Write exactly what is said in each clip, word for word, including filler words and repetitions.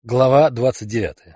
Глава двадцать девятая.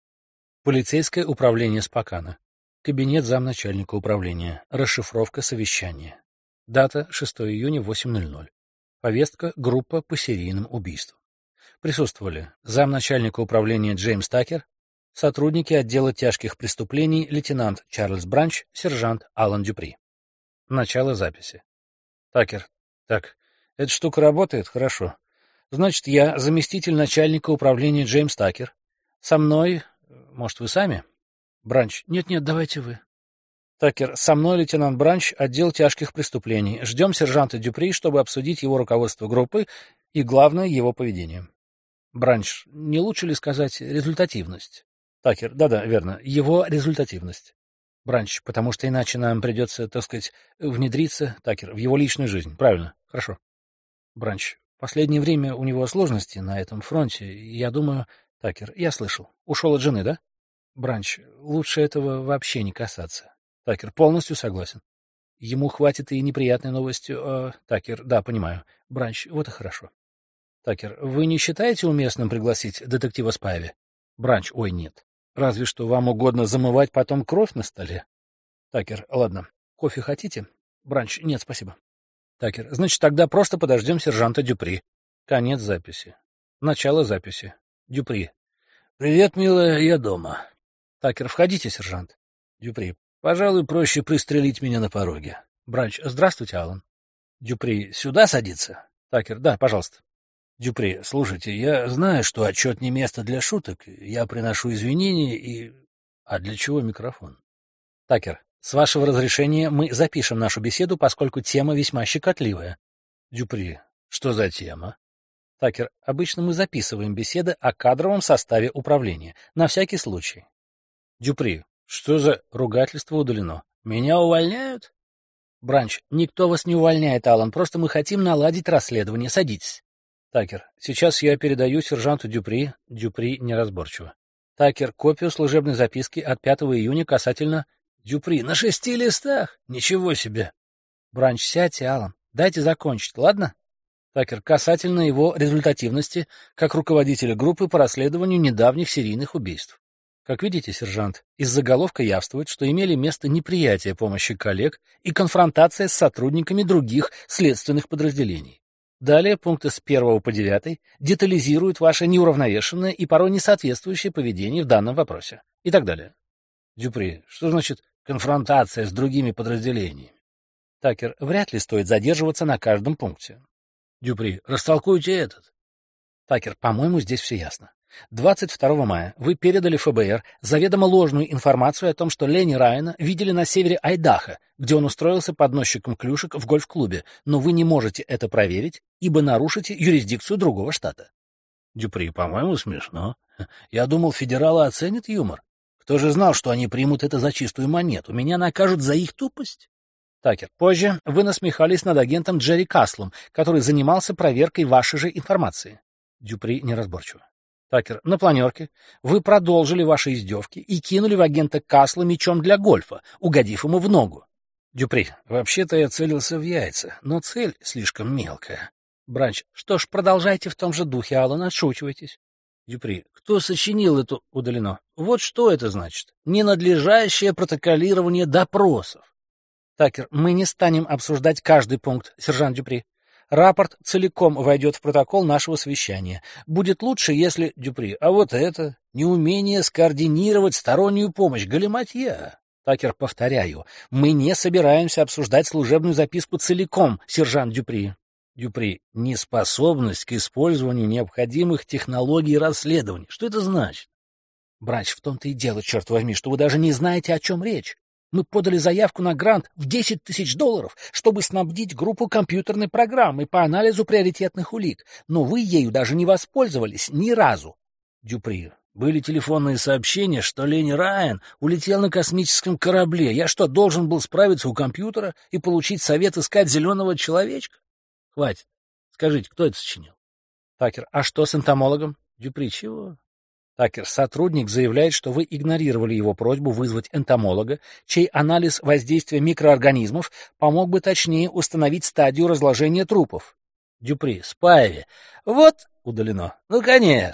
Полицейское управление Спокана. Кабинет замначальника управления. Расшифровка совещания. Дата шестого июня, восемь ноль ноль. Повестка: группа по серийным убийствам. Присутствовали замначальника управления Джеймс Такер, сотрудники отдела тяжких преступлений лейтенант Чарльз Бранч, сержант Алан Дюпри. Начало записи. Такер. Так, эта штука работает? Хорошо. Значит, я заместитель начальника управления Джеймс Такер. Со мной... Может, вы сами? Бранч. Нет-нет, давайте вы. Такер. Со мной лейтенант Бранч, отдел тяжких преступлений. Ждем сержанта Дюпри, чтобы обсудить его руководство группы и, главное, его поведение. Бранч. Не лучше ли сказать результативность? Такер. Да-да, верно. Его результативность. Бранч. Потому что иначе нам придется, так сказать, внедриться, Такер, в его личную жизнь. Правильно. Хорошо. Бранч. В последнее время у него сложности на этом фронте, и я думаю... Такер, я слышал. Ушел от жены, да? Бранч, лучше этого вообще не касаться. Такер, полностью согласен. Ему хватит и неприятной новости. Э, Такер, да, понимаю. Бранч, вот и хорошо. Такер, вы не считаете уместным пригласить детектива Спайви? Бранч, ой, нет. Разве что вам угодно замывать потом кровь на столе. Такер, ладно. Кофе хотите? Бранч, нет, спасибо. Такер, значит, тогда просто подождем сержанта Дюпри. Конец записи. Начало записи. Дюпри. Привет, милая, я дома. Такер, входите, сержант. Дюпри. Пожалуй, проще пристрелить меня на пороге. Бранч. Здравствуйте, Алан. Дюпри. Сюда садиться? Такер. Да, пожалуйста. Дюпри. Слушайте, я знаю, что отчет не место для шуток. Я приношу извинения и... А для чего микрофон? Такер. С вашего разрешения мы запишем нашу беседу, поскольку тема весьма щекотливая. Дюпри. Что за тема? Такер. Обычно мы записываем беседы о кадровом составе управления. На всякий случай. Дюпри. Что за ругательство удалено? Меня увольняют? Бранч. Никто вас не увольняет, Алан. Просто мы хотим наладить расследование. Садитесь. Такер. Сейчас я передаю сержанту Дюпри. Дюпри неразборчиво. Такер. Копию служебной записки от пятого июня касательно... Дюпри. На шести листах? Ничего себе. Бранч. Сядьте, Алан. Дайте закончить, ладно? Такер. Касательно его результативности как руководителя группы по расследованию недавних серийных убийств. Как видите, сержант, из заголовка явствует, что имели место неприятие помощи коллег и конфронтация с сотрудниками других следственных подразделений. Далее пункты с первого по девятый детализируют ваше неуравновешенное и порой несоответствующее поведение в данном вопросе. И так далее. Дюпри. Что значит конфронтация с другими подразделениями? Такер. Вряд ли стоит задерживаться на каждом пункте. Дюпри. Растолкуйте этот. Такер. По-моему, здесь все ясно. двадцать второго мая вы передали эф бэ эр заведомо ложную информацию о том, что Ленни Райана видели на севере Айдахо, где он устроился подносчиком клюшек в гольф-клубе, но вы не можете это проверить, ибо нарушите юрисдикцию другого штата. Дюпри. По-моему, смешно. Я думал, федералы оценят юмор. Кто же знал, что они примут это за чистую монету? Меня накажут за их тупость? Такер. Позже вы насмехались над агентом Джерри Каслом, который занимался проверкой вашей же информации. Дюпри неразборчиво. Такер. На планерке вы продолжили ваши издевки и кинули в агента Касла мячом для гольфа, угодив ему в ногу. Дюпри. Вообще-то я целился в яйца, но цель слишком мелкая. Бранч. Что ж, продолжайте в том же духе, Алан, отшучивайтесь. Дюпри. Кто сочинил эту... Удалено. Вот что это значит. Ненадлежащее протоколирование допросов. Такер. Мы не станем обсуждать каждый пункт, сержант Дюпри. Рапорт целиком войдет в протокол нашего совещания. Будет лучше, если... Дюпри. А вот это... Неумение скоординировать стороннюю помощь. Галиматья. Такер. Повторяю. Мы не собираемся обсуждать служебную записку целиком, сержант Дюпри. Дюпри. Неспособность к использованию необходимых технологий расследования. Что это значит? Бранч. В том-то и дело, черт возьми, что вы даже не знаете, о чем речь. Мы подали заявку на грант в десять тысяч долларов, чтобы снабдить группу компьютерной программой по анализу приоритетных улик, но вы ею даже не воспользовались ни разу. Дюпри. Были телефонные сообщения, что Ленни Райан улетел на космическом корабле. Я что, должен был справиться у компьютера и получить совет искать зеленого человечка? Хватит. Скажите, кто это сочинил? Такер. А что с энтомологом? Дюпри. Чего? Такер. Сотрудник заявляет, что вы игнорировали его просьбу вызвать энтомолога, чей анализ воздействия микроорганизмов помог бы точнее установить стадию разложения трупов. Дюпри. Спайви. Вот удалено. Ну, конечно.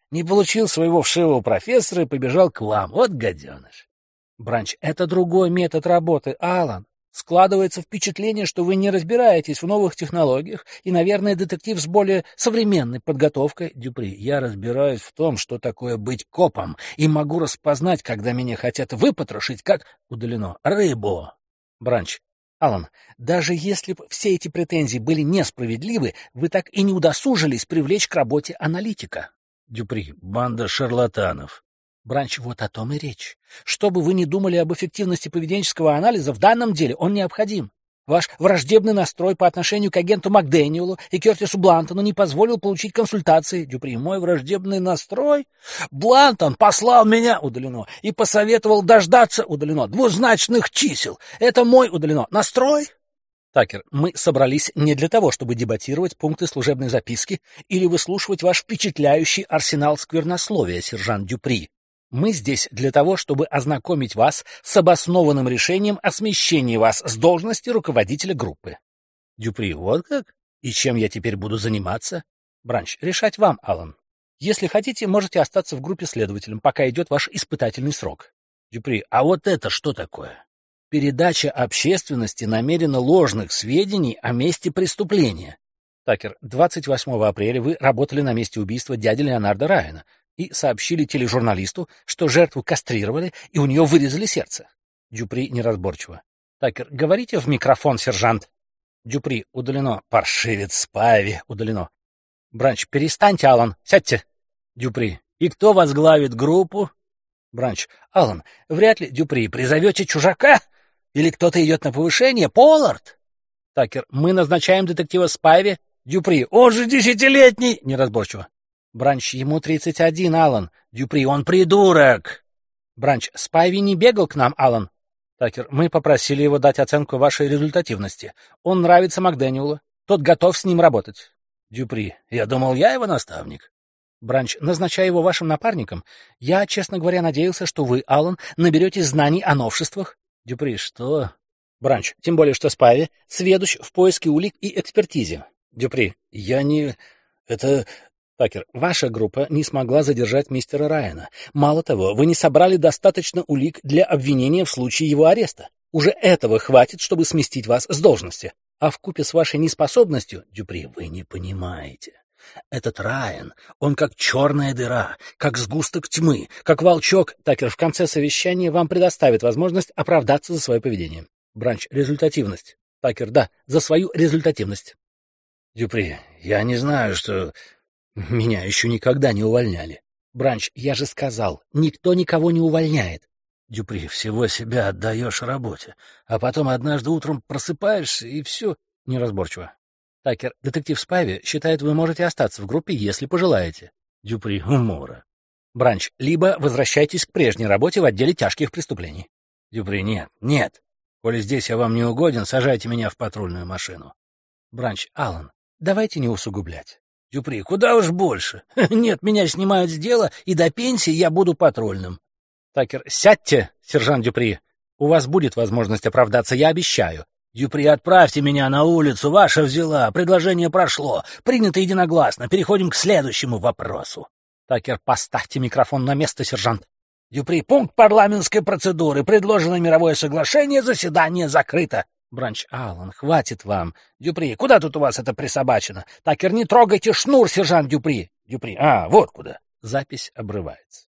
Не получил своего вшивого профессора и побежал к вам. Вот гаденыш. Бранч, это другой метод работы, Алан. Складывается впечатление, что вы не разбираетесь в новых технологиях, и, наверное, детектив с более современной подготовкой. Дюпри, я разбираюсь в том, что такое быть копом, и могу распознать, когда меня хотят выпотрошить, как удалено рыбу. Бранч, Алан, даже если бы все эти претензии были несправедливы, вы так и не удосужились привлечь к работе аналитика. Дюпри, банда шарлатанов. Бранч, вот о том и речь. Что бы вы ни думали об эффективности поведенческого анализа, в данном деле он необходим. Ваш враждебный настрой по отношению к агенту МакДэниелу и Кертису Блантону не позволил получить консультации. Дюпри, мой враждебный настрой? Блантон послал меня, удалено, и посоветовал дождаться, удалено, двузначных чисел. Это мой, удалено, настрой? Такер, мы собрались не для того, чтобы дебатировать пункты служебной записки или выслушивать ваш впечатляющий арсенал сквернословия, сержант Дюпри. Мы здесь для того, чтобы ознакомить вас с обоснованным решением о смещении вас с должности руководителя группы. Дюпри, вот как? И чем я теперь буду заниматься? Бранч, решать вам, Алан. Если хотите, можете остаться в группе следователем, пока идет ваш испытательный срок. Дюпри, а вот это что такое? Передача общественности намеренно ложных сведений о месте преступления. Такер, двадцать восьмого апреля вы работали на месте убийства дяди Леонарда Райана и сообщили тележурналисту, что жертву кастрировали и у нее вырезали сердце. Дюпри неразборчиво. Такер, говорите в микрофон, сержант. Дюпри, удалено. Паршивец Спайви, удалено. Бранч, перестаньте, Алан, сядьте. Дюпри, и кто возглавит группу? Бранч, Алан, вряд ли, Дюпри, призовете чужака? Или кто-то идет на повышение? Поллард? Такер, мы назначаем детектива Спайви. Дюпри, он же десятилетний, неразборчиво. Бранч, ему тридцать один, Алан. Дюпри, он придурок. Бранч, Спайви не бегал к нам, Алан. Такер, мы попросили его дать оценку вашей результативности. Он нравится МакДэниелу. Тот готов с ним работать. Дюпри, я думал, я его наставник. Бранч, назначая его вашим напарником, я, честно говоря, надеялся, что вы, Алан, наберетесь знаний о новшествах. Дюпри, что? Бранч, тем более, что Спайви сведущ в поиске улик и экспертизе. Дюпри, я не... Это... Такер, ваша группа не смогла задержать мистера Райана. Мало того, вы не собрали достаточно улик для обвинения в случае его ареста. Уже этого хватит, чтобы сместить вас с должности. А вкупе с вашей неспособностью, Дюпри, вы не понимаете. Этот Райан, он как черная дыра, как сгусток тьмы, как волчок. Такер, в конце совещания вам предоставит возможность оправдаться за свое поведение. Бранч, результативность. Такер, да, за свою результативность. Дюпри, я не знаю, что... Меня еще никогда не увольняли. Бранч, я же сказал, никто никого не увольняет. Дюпри, всего себя отдаешь работе, а потом однажды утром просыпаешься и все. Неразборчиво. Такер, детектив Спайви считает, вы можете остаться в группе, если пожелаете. Дюпри, умора. Бранч, либо возвращайтесь к прежней работе в отделе тяжких преступлений. Дюпри, нет, нет. Коли здесь я вам не угоден, сажайте меня в патрульную машину. Бранч, Алан, давайте не усугублять. Дюпри, куда уж больше. Нет, меня снимают с дела, и до пенсии я буду патрульным. Такер, сядьте, сержант Дюпри. У вас будет возможность оправдаться, я обещаю. Дюпри, отправьте меня на улицу, ваша взяла, предложение прошло, принято единогласно, переходим к следующему вопросу. Такер, поставьте микрофон на место, сержант. Дюпри, пункт парламентской процедуры, предложено мировое соглашение, заседание закрыто. Бранч, Алан, хватит вам. Дюпри, куда тут у вас это присобачено? Такер, не трогайте шнур, сержант Дюпри. Дюпри, а, вот куда. Запись обрывается.